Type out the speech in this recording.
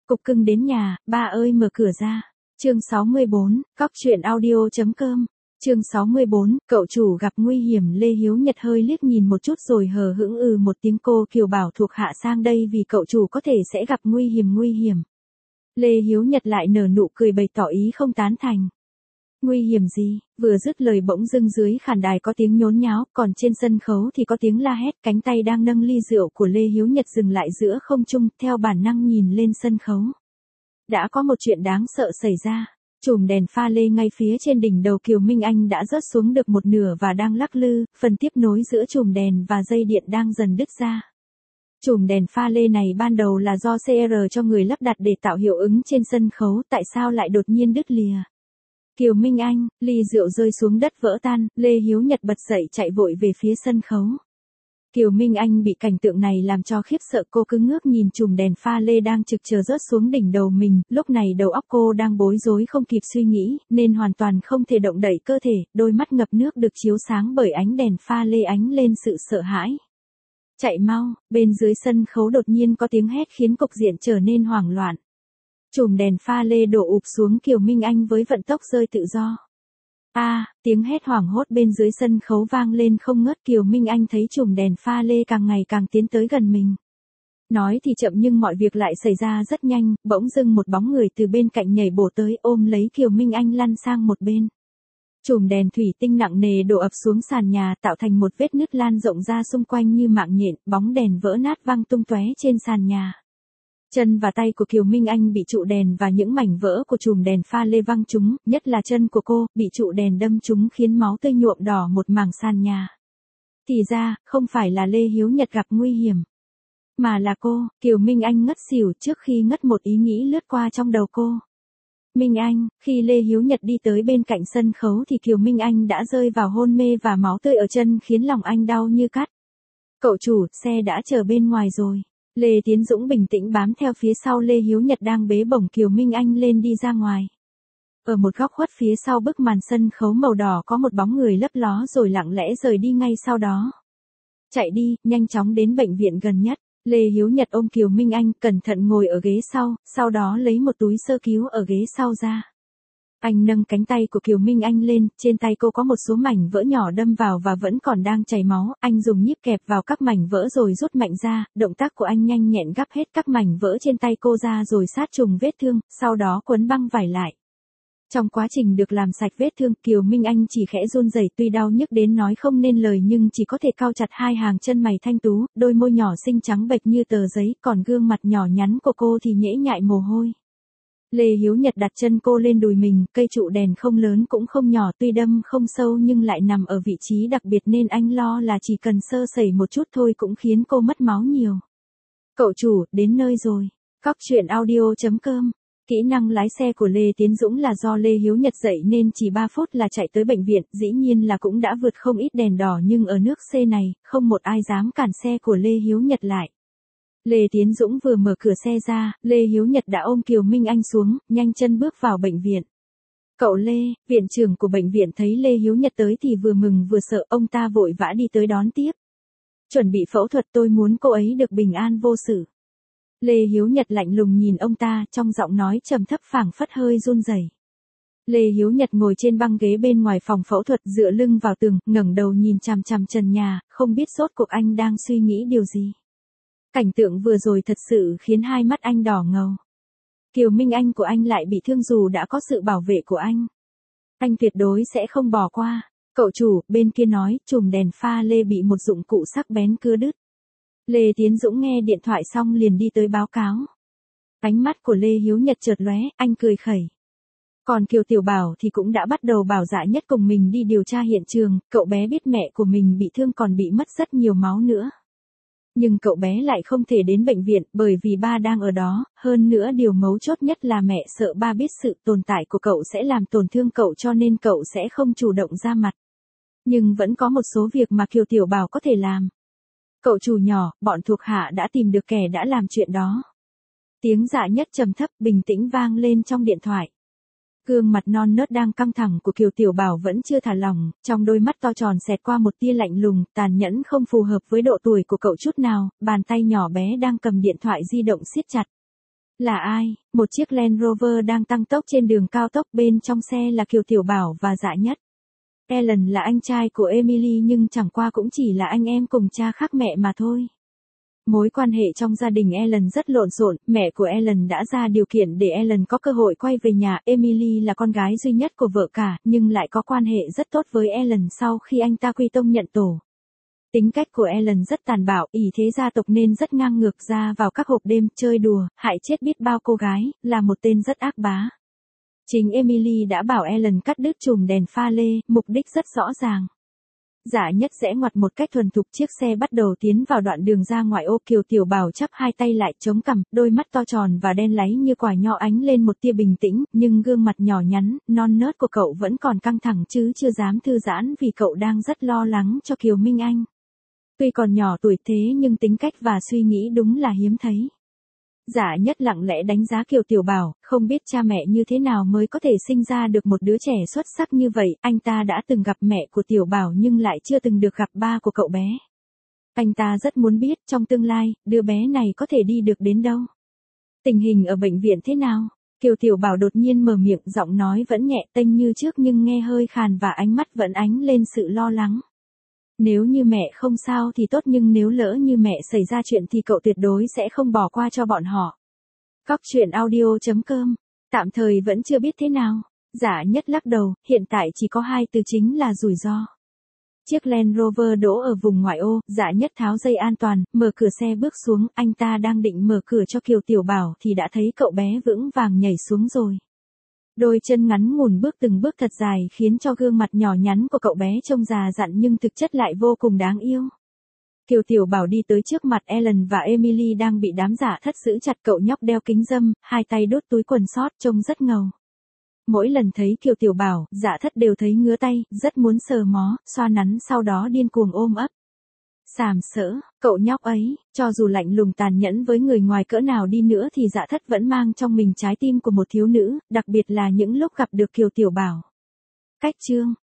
Cục cưng đến nhà, ba ơi mở cửa ra. Chương 64, Cóc truyện audio.com. Chương 64, cậu chủ gặp nguy hiểm. Lê Hiếu Nhật hơi liếc nhìn một chút rồi hờ hững một tiếng, cô Kiều bảo thuộc hạ sang đây vì cậu chủ có thể sẽ gặp nguy hiểm. Lê Hiếu Nhật lại nở nụ cười bày tỏ ý không tán thành. Nguy hiểm gì? Vừa dứt lời bỗng dưng dưới khán đài có tiếng nhốn nháo, còn trên sân khấu thì có tiếng la hét. Cánh tay đang nâng ly rượu của Lê Hiếu Nhật dừng lại giữa không trung, theo bản năng nhìn lên sân khấu. Đã có một chuyện đáng sợ xảy ra. Chùm đèn pha lê ngay phía trên đỉnh đầu Kiều Minh Anh đã rớt xuống được một nửa và đang lắc lư, phần tiếp nối giữa chùm đèn và dây điện đang dần đứt ra. Chùm đèn pha lê này ban đầu là do CR cho người lắp đặt để tạo hiệu ứng trên sân khấu, tại sao lại đột nhiên đứt lìa? Kiều Minh Anh, ly rượu rơi xuống đất vỡ tan, Lê Hiếu Nhật bật dậy chạy vội về phía sân khấu. Kiều Minh Anh bị cảnh tượng này làm cho khiếp sợ, cô cứ ngước nhìn chùm đèn pha lê đang trực chờ rớt xuống đỉnh đầu mình, lúc này đầu óc cô đang bối rối không kịp suy nghĩ, nên hoàn toàn không thể động đậy cơ thể, đôi mắt ngập nước được chiếu sáng bởi ánh đèn pha lê ánh lên sự sợ hãi. Chạy mau, bên dưới sân khấu đột nhiên có tiếng hét khiến cục diện trở nên hoảng loạn. Chùm đèn pha lê đổ ụp xuống Kiều Minh Anh với vận tốc rơi tự do. Tiếng hét hoảng hốt bên dưới sân khấu vang lên không ngớt. Kiều Minh Anh thấy chùm đèn pha lê càng ngày càng tiến tới gần mình. Nói thì chậm nhưng mọi việc lại xảy ra rất nhanh, bỗng dưng một bóng người từ bên cạnh nhảy bổ tới ôm lấy Kiều Minh Anh lăn sang một bên. Chùm đèn thủy tinh nặng nề đổ ập xuống sàn nhà, tạo thành một vết nứt lan rộng ra xung quanh như mạng nhện, bóng đèn vỡ nát văng tung tóe trên sàn nhà. Chân và tay của Kiều Minh Anh bị trụ đèn và những mảnh vỡ của chùm đèn pha lê văng trúng, nhất là chân của cô, bị trụ đèn đâm trúng khiến máu tươi nhuộm đỏ một mảng sàn nhà. Thì ra, không phải là Lê Hiếu Nhật gặp nguy hiểm, mà là cô. Kiều Minh Anh ngất xỉu. Trước khi ngất một ý nghĩ lướt qua trong đầu cô. Minh Anh, khi Lê Hiếu Nhật đi tới bên cạnh sân khấu thì Kiều Minh Anh đã rơi vào hôn mê và máu tươi ở chân khiến lòng anh đau như cắt. Cậu chủ, xe đã chờ bên ngoài rồi. Lê Tiến Dũng bình tĩnh bám theo phía sau Lê Hiếu Nhật đang bế bổng Kiều Minh Anh lên đi ra ngoài. Ở một góc khuất phía sau bức màn sân khấu màu đỏ có một bóng người lấp ló rồi lặng lẽ rời đi ngay sau đó. Chạy đi, nhanh chóng đến bệnh viện gần nhất. Lê Hiếu Nhật ôm Kiều Minh Anh, cẩn thận ngồi ở ghế sau đó lấy một túi sơ cứu ở ghế sau ra. Anh nâng cánh tay của Kiều Minh Anh lên, trên tay cô có một số mảnh vỡ nhỏ đâm vào và vẫn còn đang chảy máu, anh dùng nhíp kẹp vào các mảnh vỡ rồi rút mạnh ra, động tác của anh nhanh nhẹn gắp hết các mảnh vỡ trên tay cô ra rồi sát trùng vết thương, sau đó quấn băng vải lại. Trong quá trình được làm sạch vết thương, Kiều Minh Anh chỉ khẽ run rẩy, tuy đau nhức đến nói không nên lời nhưng chỉ có thể cau chặt hai hàng chân mày thanh tú, đôi môi nhỏ xinh trắng bệch như tờ giấy, còn gương mặt nhỏ nhắn của cô thì nhễ nhại mồ hôi. Lê Hiếu Nhật đặt chân cô lên đùi mình, cây trụ đèn không lớn cũng không nhỏ, tuy đâm không sâu nhưng lại nằm ở vị trí đặc biệt nên anh lo là chỉ cần sơ sẩy một chút thôi cũng khiến cô mất máu nhiều. Cậu chủ, đến nơi rồi. Cóc truyện audio.com. Kỹ năng lái xe của Lê Tiến Dũng là do Lê Hiếu Nhật dạy nên chỉ 3 phút là chạy tới bệnh viện, dĩ nhiên là cũng đã vượt không ít đèn đỏ nhưng ở nước C này, không một ai dám cản xe của Lê Hiếu Nhật lại. Lê Tiến Dũng vừa mở cửa xe ra, Lê Hiếu Nhật đã ôm Kiều Minh Anh xuống, nhanh chân bước vào bệnh viện. Cậu Lê, viện trưởng của bệnh viện thấy Lê Hiếu Nhật tới thì vừa mừng vừa sợ, ông ta vội vã đi tới đón tiếp. Chuẩn bị phẫu thuật, tôi muốn cô ấy được bình an vô sự. Lê Hiếu Nhật lạnh lùng nhìn ông ta, trong giọng nói trầm thấp phảng phất hơi run rẩy. Lê Hiếu Nhật ngồi trên băng ghế bên ngoài phòng phẫu thuật, dựa lưng vào tường, ngẩng đầu nhìn chằm chằm trần nhà, không biết rốt cuộc anh đang suy nghĩ điều gì. Cảnh tượng vừa rồi thật sự khiến hai mắt anh đỏ ngầu. Kiều Minh Anh của anh lại bị thương dù đã có sự bảo vệ của anh. Anh tuyệt đối sẽ không bỏ qua. Cậu chủ, bên kia nói, chùm đèn pha lê bị một dụng cụ sắc bén cưa đứt. Lê Tiến Dũng nghe điện thoại xong liền đi tới báo cáo. Ánh mắt của Lê Hiếu Nhật chợt lóe, anh cười khẩy. Còn Kiều Tiểu Bảo thì cũng đã bắt đầu bảo dạ nhất cùng mình đi điều tra hiện trường, cậu bé biết mẹ của mình bị thương còn bị mất rất nhiều máu nữa. Nhưng cậu bé lại không thể đến bệnh viện bởi vì ba đang ở đó, hơn nữa điều mấu chốt nhất là mẹ sợ ba biết sự tồn tại của cậu sẽ làm tổn thương cậu cho nên cậu sẽ không chủ động ra mặt. Nhưng vẫn có một số việc mà Kiều Tiểu Bảo có thể làm. Cậu chủ nhỏ, bọn thuộc hạ đã tìm được kẻ đã làm chuyện đó. Tiếng dạ nhất trầm thấp bình tĩnh vang lên trong điện thoại. Gương mặt non nớt đang căng thẳng của Kiều Tiểu Bảo vẫn chưa thả lỏng, trong đôi mắt to tròn xẹt qua một tia lạnh lùng, tàn nhẫn không phù hợp với độ tuổi của cậu chút nào, bàn tay nhỏ bé đang cầm điện thoại di động siết chặt. Là ai? Một chiếc Land Rover đang tăng tốc trên đường cao tốc, bên trong xe là Kiều Tiểu Bảo và Dạ Nhất. Alan là anh trai của Emily nhưng chẳng qua cũng chỉ là anh em cùng cha khác mẹ mà thôi. Mối quan hệ trong gia đình Alan rất lộn xộn, mẹ của Alan đã ra điều kiện để Alan có cơ hội quay về nhà. Emily là con gái duy nhất của vợ cả, nhưng lại có quan hệ rất tốt với Alan sau khi anh ta quy tông nhận tổ. Tính cách của Alan rất tàn bạo, ỷ thế gia tộc nên rất ngang ngược, ra vào các hộp đêm, chơi đùa, hại chết biết bao cô gái, là một tên rất ác bá. Chính Emily đã bảo Alan cắt đứt chùm đèn pha lê, mục đích rất rõ ràng. Dạ Nhất rẽ ngoặt một cách thuần thục, chiếc xe bắt đầu tiến vào đoạn đường ra ngoại ô. Kiều Tiểu Bảo chắp hai tay lại chống cằm, đôi mắt to tròn và đen láy như quả nho ánh lên một tia bình tĩnh, nhưng gương mặt nhỏ nhắn, non nớt của cậu vẫn còn căng thẳng chứ chưa dám thư giãn vì cậu đang rất lo lắng cho Kiều Minh Anh. Tuy còn nhỏ tuổi thế nhưng tính cách và suy nghĩ đúng là hiếm thấy. Dạ Nhất lặng lẽ đánh giá Kiều Tiểu Bảo, không biết cha mẹ như thế nào mới có thể sinh ra được một đứa trẻ xuất sắc như vậy. Anh ta đã từng gặp mẹ của Tiểu Bảo nhưng lại chưa từng được gặp ba của cậu bé. Anh ta rất muốn biết trong tương lai, đứa bé này có thể đi được đến đâu. Tình hình ở bệnh viện thế nào? Kiều Tiểu Bảo đột nhiên mở miệng, giọng nói vẫn nhẹ tênh như trước nhưng nghe hơi khàn và ánh mắt vẫn ánh lên sự lo lắng. Nếu như mẹ không sao thì tốt, nhưng nếu lỡ như mẹ xảy ra chuyện thì cậu tuyệt đối sẽ không bỏ qua cho bọn họ. Cóc truyện audio.com. Tạm thời vẫn chưa biết thế nào. Dạ Nhất lắc đầu, hiện tại chỉ có hai từ chính là rủi ro. Chiếc Land Rover đỗ ở vùng ngoại ô, Dạ Nhất tháo dây an toàn, mở cửa xe bước xuống. Anh ta đang định mở cửa cho Kiều Tiểu Bảo thì đã thấy cậu bé vững vàng nhảy xuống rồi. Đôi chân ngắn ngủn bước từng bước thật dài khiến cho gương mặt nhỏ nhắn của cậu bé trông già dặn nhưng thực chất lại vô cùng đáng yêu. Kiều Tiểu Bảo đi tới trước mặt Alan và Emily đang bị đám giả thất giữ chặt. Cậu nhóc đeo kính râm, hai tay đút túi quần sót, trông rất ngầu. Mỗi lần thấy Kiều Tiểu Bảo, giả thất đều thấy ngứa tay, rất muốn sờ mó, xoa nắn, sau đó điên cuồng ôm ấp. Sàm sỡ, cậu nhóc ấy, cho dù lạnh lùng tàn nhẫn với người ngoài cỡ nào đi nữa thì Dạ Thất vẫn mang trong mình trái tim của một thiếu nữ, đặc biệt là những lúc gặp được Kiều Tiểu Bảo. Cách chương